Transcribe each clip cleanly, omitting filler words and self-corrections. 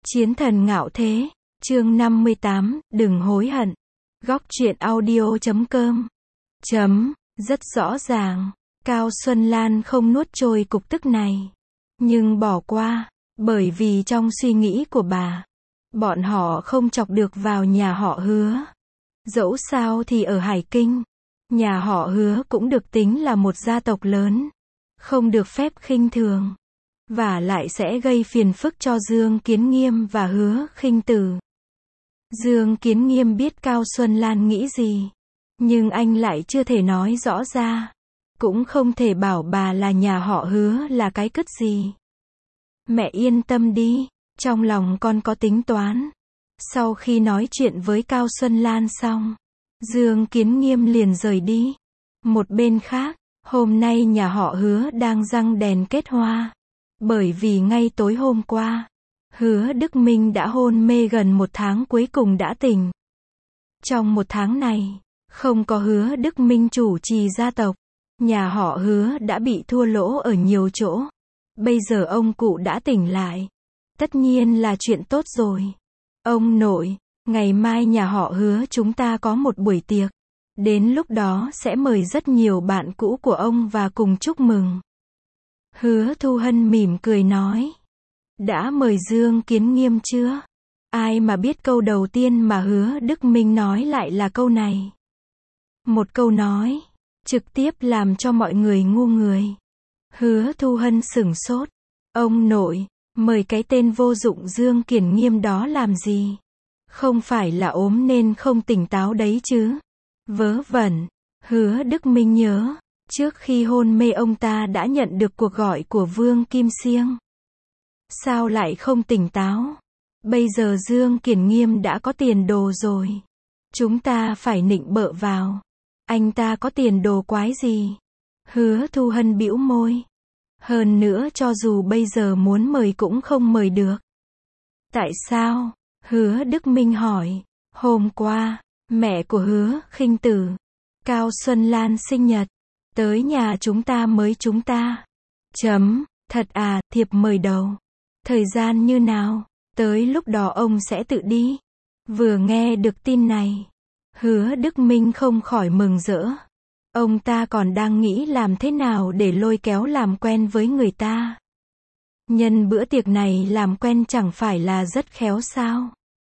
Chiến thần ngạo thế, chương 58, đừng hối hận. Góc truyện audio.com. Rất rõ ràng, Cao Xuân Lan không nuốt trôi cục tức này. Nhưng bỏ qua, bởi vì trong suy nghĩ của bà, bọn họ không chọc được vào nhà họ Hứa. Dẫu sao thì ở Hải Kinh, nhà họ Hứa cũng được tính là một gia tộc lớn, không được phép khinh thường. Và lại sẽ gây phiền phức cho Dương Kiến Nghiêm và Hứa Khinh Tử. Dương Kiến Nghiêm biết Cao Xuân Lan nghĩ gì, nhưng anh lại chưa thể nói rõ ra. Cũng không thể bảo bà là nhà họ Hứa là cái cứt gì. Mẹ yên tâm đi, trong lòng con có tính toán. Sau khi nói chuyện với Cao Xuân Lan xong, Dương Kiến Nghiêm liền rời đi. Một bên khác, hôm nay nhà họ Hứa đang răng đèn kết hoa. Bởi vì ngay tối hôm qua, Hứa Đức Minh đã hôn mê gần một tháng cuối cùng đã tỉnh. Trong một tháng này, không có Hứa Đức Minh chủ trì gia tộc, nhà họ Hứa đã bị thua lỗ ở nhiều chỗ. Bây giờ ông cụ đã tỉnh lại. Tất nhiên là chuyện tốt rồi. Ông nội, ngày mai nhà họ Hứa chúng ta có một buổi tiệc. Đến lúc đó sẽ mời rất nhiều bạn cũ của ông và cùng chúc mừng. Hứa Thu Hân mỉm cười nói. Đã mời Dương Kiến Nghiêm chưa? Ai mà biết câu đầu tiên mà Hứa Đức Minh nói lại là câu này. Một câu nói, trực tiếp làm cho mọi người ngu người. Hứa Thu Hân sửng sốt. Ông nội, mời cái tên vô dụng Dương Kiến Nghiêm đó làm gì? Không phải là ốm nên không tỉnh táo đấy chứ? Vớ vẩn. Hứa Đức Minh nhớ, trước khi hôn mê ông ta đã nhận được cuộc gọi của Vương Kim Siêng. Sao lại không tỉnh táo? Bây giờ Dương Kiến Nghiêm đã có tiền đồ rồi. Chúng ta phải nịnh bợ vào. Anh ta có tiền đồ quái gì? Hứa Thu Hân bĩu môi. Hơn nữa cho dù bây giờ muốn mời cũng không mời được. Tại sao? Hứa Đức Minh hỏi. Hôm qua, mẹ của Hứa Khinh Tử, Cao Xuân Lan sinh nhật, tới nhà chúng ta mới chúng ta. Thật à, thiệp mời đầu. Thời gian như nào? Tới lúc đó ông sẽ tự đi. Vừa nghe được tin này, Hứa Đức Minh không khỏi mừng rỡ. Ông ta còn đang nghĩ làm thế nào để lôi kéo làm quen với người ta. Nhân bữa tiệc này làm quen chẳng phải là rất khéo sao?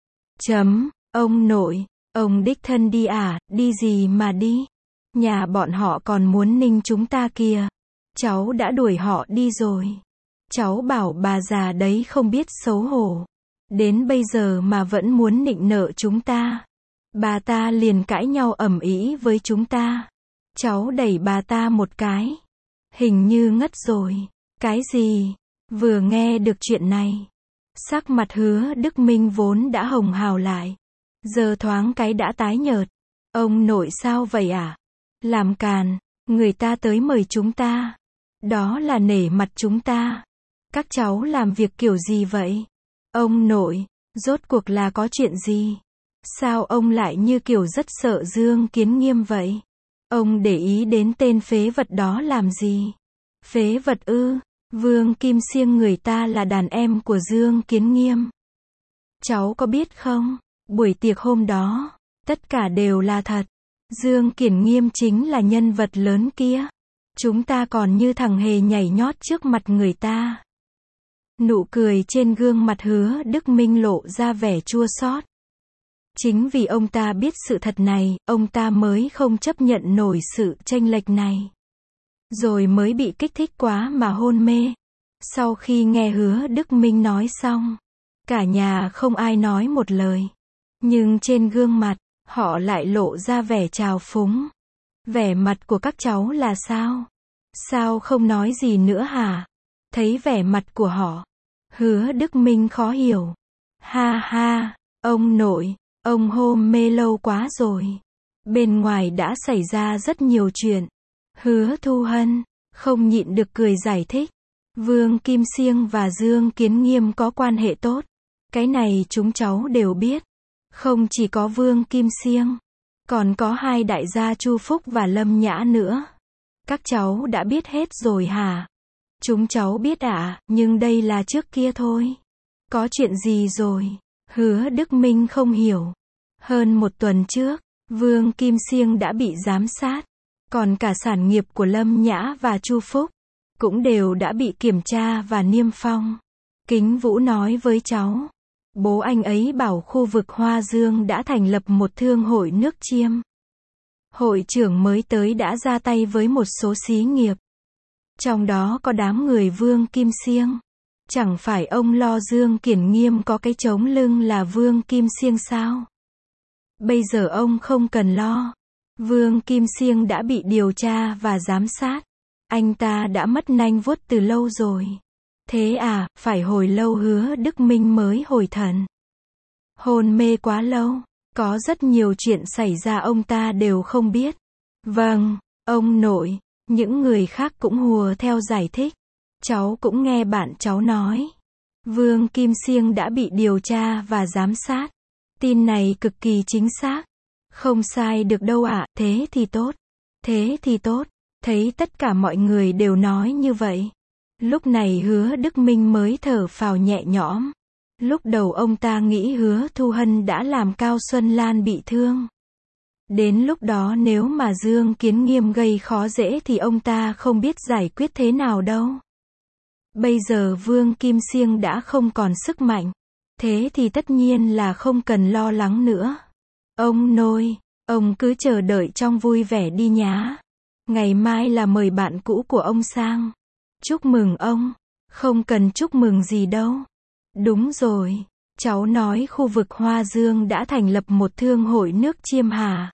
Ông nội, ông đích thân đi à? Đi gì mà đi? Nhà bọn họ còn muốn ninh chúng ta kìa. Cháu đã đuổi họ đi rồi. Cháu bảo bà già đấy không biết xấu hổ. Đến bây giờ mà vẫn muốn nịnh nợ chúng ta. Bà ta liền cãi nhau ầm ĩ với chúng ta. Cháu đẩy bà ta một cái. Hình như ngất rồi. Cái gì? Vừa nghe được chuyện này, sắc mặt Hứa Đức Minh vốn đã hồng hào lại. Giờ thoáng cái đã tái nhợt. Ông nội sao vậy à? Làm càn, người ta tới mời chúng ta. Đó là nể mặt chúng ta. Các cháu làm việc kiểu gì vậy? Ông nội, rốt cuộc là có chuyện gì? Sao ông lại như kiểu rất sợ Dương Kiến Nghiêm vậy? Ông để ý đến tên phế vật đó làm gì? Phế vật ư? Vương Kim Siêng người ta là đàn em của Dương Kiến Nghiêm. Cháu có biết không? Buổi tiệc hôm đó, tất cả đều là thật. Dương Kiến Nghiêm chính là nhân vật lớn kia. Chúng ta còn như thằng hề nhảy nhót trước mặt người ta. Nụ cười trên gương mặt Hứa Đức Minh lộ ra vẻ chua xót. Chính vì ông ta biết sự thật này, ông ta mới không chấp nhận nổi sự chênh lệch này. Rồi mới bị kích thích quá mà hôn mê. Sau khi nghe Hứa Đức Minh nói xong, cả nhà không ai nói một lời. Nhưng trên gương mặt, họ lại lộ ra vẻ trào phúng. Vẻ mặt của các cháu là sao? Sao không nói gì nữa hả? Thấy vẻ mặt của họ, Hứa Đức Minh khó hiểu. Ha ha, ông nội, ông hôn mê lâu quá rồi. Bên ngoài đã xảy ra rất nhiều chuyện. Hứa Thu Hân không nhịn được cười giải thích. Vương Kim Siêng và Dương Kiến Nghiêm có quan hệ tốt. Cái này chúng cháu đều biết. Không chỉ có Vương Kim Siêng, còn có hai đại gia Chu Phúc và Lâm Nhã nữa. Các cháu đã biết hết rồi hả? Chúng cháu biết ạ, nhưng đây là trước kia thôi. Có chuyện gì rồi? Hứa Đức Minh không hiểu. Hơn một tuần trước, Vương Kim Siêng đã bị giám sát. Còn cả sản nghiệp của Lâm Nhã và Chu Phúc cũng đều đã bị kiểm tra và niêm phong. Kính Vũ nói với cháu. Bố anh ấy bảo khu vực Hoa Dương đã thành lập một thương hội nước chiêm. Hội trưởng mới tới đã ra tay với một số xí nghiệp. Trong đó có đám người Vương Kim Siêng. Chẳng phải ông lo Dương Kiển Nghiêm có cái chống lưng là Vương Kim Siêng sao? Bây giờ ông không cần lo. Vương Kim Siêng đã bị điều tra và giám sát. Anh ta đã mất nanh vuốt từ lâu rồi. Thế à, phải hồi lâu Hứa Đức Minh mới hồi thần. Hôn mê quá lâu. Có rất nhiều chuyện xảy ra ông ta đều không biết. Vâng, ông nội. Những người khác cũng hùa theo giải thích. Cháu cũng nghe bạn cháu nói. Vương Kim Siêng đã bị điều tra và giám sát. Tin này cực kỳ chính xác. Không sai được đâu ạ, thế thì tốt. Thế thì tốt. Thấy tất cả mọi người đều nói như vậy. Lúc này Hứa Đức Minh mới thở phào nhẹ nhõm. Lúc đầu ông ta nghĩ Hứa Thu Hân đã làm Cao Xuân Lan bị thương. Đến lúc đó nếu mà Dương Kiến Nghiêm gây khó dễ thì ông ta không biết giải quyết thế nào đâu. Bây giờ Vương Kim Siêng đã không còn sức mạnh. Thế thì tất nhiên là không cần lo lắng nữa. Ông nội, ông cứ chờ đợi trong vui vẻ đi nhá. Ngày mai là mời bạn cũ của ông sang. Chúc mừng ông. Không cần chúc mừng gì đâu. Đúng rồi. Cháu nói khu vực Hoa Dương đã thành lập một thương hội nước chiêm hả?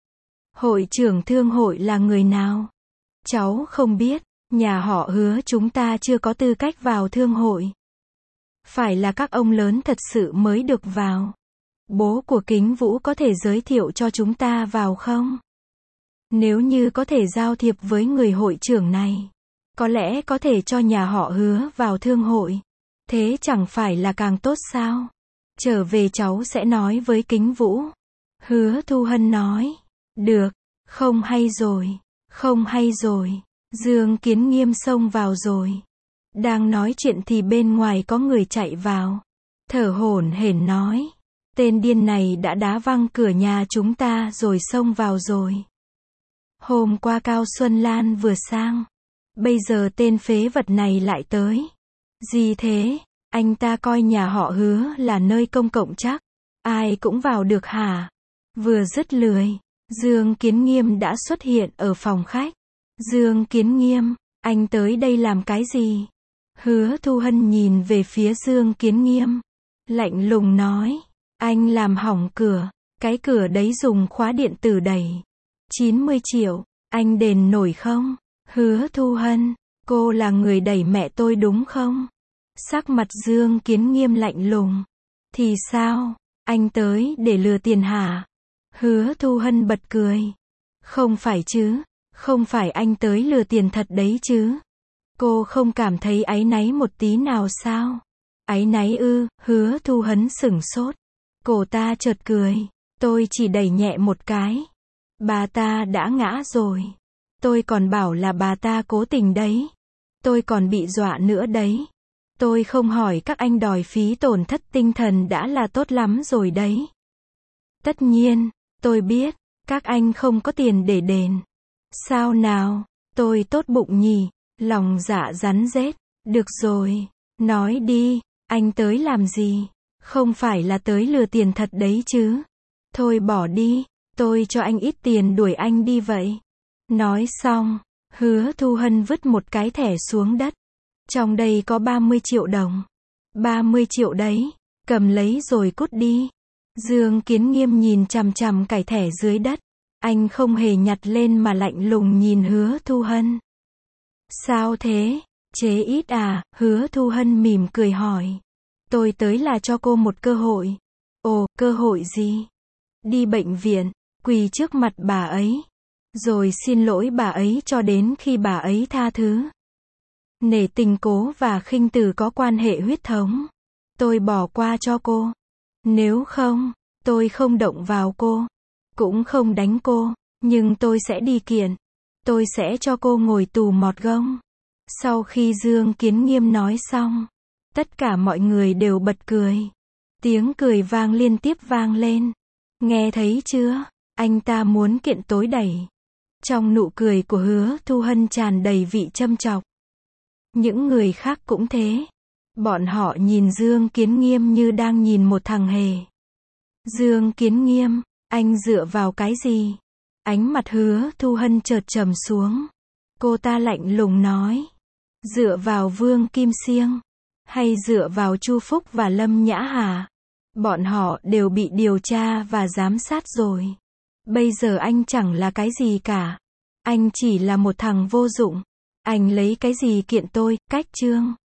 Hội trưởng thương hội là người nào? Cháu không biết. Nhà họ Hứa chúng ta chưa có tư cách vào thương hội. Phải là các ông lớn thật sự mới được vào. Bố của Kính Vũ có thể giới thiệu cho chúng ta vào không? Nếu như có thể giao thiệp với người hội trưởng này, có lẽ có thể cho nhà họ Hứa vào thương hội. Thế chẳng phải là càng tốt sao? Trở về cháu sẽ nói với Kính Vũ. Hứa Thu Hân nói. Được, không hay rồi, không hay rồi. Dương Kiến Nghiêm xông vào rồi. Đang nói chuyện thì bên ngoài có người chạy vào. Thở hổn hển nói. Tên điên này đã đá văng cửa nhà chúng ta rồi xông vào rồi. Hôm qua Cao Xuân Lan vừa sang. Bây giờ tên phế vật này lại tới. Gì thế? Anh ta coi nhà họ Hứa là nơi công cộng chắc. Ai cũng vào được hả? Vừa dứt lười. Dương Kiến Nghiêm đã xuất hiện ở phòng khách. Dương Kiến Nghiêm, anh tới đây làm cái gì? Hứa Thu Hân nhìn về phía Dương Kiến Nghiêm. Lạnh lùng nói. Anh làm hỏng cửa. Cái cửa đấy dùng khóa điện tử đẩy. 90 triệu. Anh đền nổi không? Hứa Thu Hân, cô là người đẩy mẹ tôi đúng không? Sắc mặt Dương Kiến Nghiêm lạnh lùng. Thì sao? Anh tới để lừa tiền hả? Hứa Thu Hân bật cười. Không phải chứ. Không phải anh tới lừa tiền thật đấy chứ. Cô không cảm thấy áy náy một tí nào sao? Áy náy ư? Hứa Thu Hân sửng sốt. Cô ta chợt cười. Tôi chỉ đẩy nhẹ một cái. Bà ta đã ngã rồi. Tôi còn bảo là bà ta cố tình đấy. Tôi còn bị dọa nữa đấy. Tôi không hỏi các anh đòi phí tổn thất tinh thần đã là tốt lắm rồi đấy. Tất nhiên, tôi biết, các anh không có tiền để đền. Sao nào, tôi tốt bụng nhỉ, lòng dạ rắn rết. Được rồi, nói đi, anh tới làm gì? Không phải là tới lừa tiền thật đấy chứ. Thôi bỏ đi, tôi cho anh ít tiền đuổi anh đi vậy. Nói xong, Hứa Thu Hân vứt một cái thẻ xuống đất. Trong đây có 30 triệu đồng. 30 triệu đấy, cầm lấy rồi cút đi. Dương Kiến Nghiêm nhìn chằm chằm cái thẻ dưới đất. Anh không hề nhặt lên mà lạnh lùng nhìn Hứa Thu Hân. Sao thế? Chế ít à? Hứa Thu Hân mỉm cười hỏi. Tôi tới là cho cô một cơ hội. Ồ, cơ hội gì? Đi bệnh viện, quỳ trước mặt bà ấy. Rồi xin lỗi bà ấy cho đến khi bà ấy tha thứ. Nể tình Cố và Khinh Tử có quan hệ huyết thống. Tôi bỏ qua cho cô. Nếu không, tôi không động vào cô. Cũng không đánh cô. Nhưng tôi sẽ đi kiện. Tôi sẽ cho cô ngồi tù mọt gông. Sau khi Dương Kiến Nghiêm nói xong, Tất cả mọi người đều bật cười. Tiếng cười vang liên tiếp vang lên. Nghe thấy chưa? Anh ta muốn kiện tối đẩy. Trong nụ cười của Hứa Thu Hân tràn đầy vị châm chọc. Những người khác cũng thế. Bọn họ nhìn Dương Kiến Nghiêm như đang nhìn một thằng hề. Dương Kiến Nghiêm, anh dựa vào cái gì? Ánh mặt Hứa Thu Hân chợt trầm xuống. Cô ta lạnh lùng nói. Dựa vào Vương Kim Siêng, hay dựa vào Chu Phúc và Lâm Nhã Hà? Bọn họ đều bị điều tra và giám sát rồi. Bây giờ anh chẳng là cái gì cả. Anh chỉ là một thằng vô dụng. Anh lấy cái gì kiện tôi, cách Trương?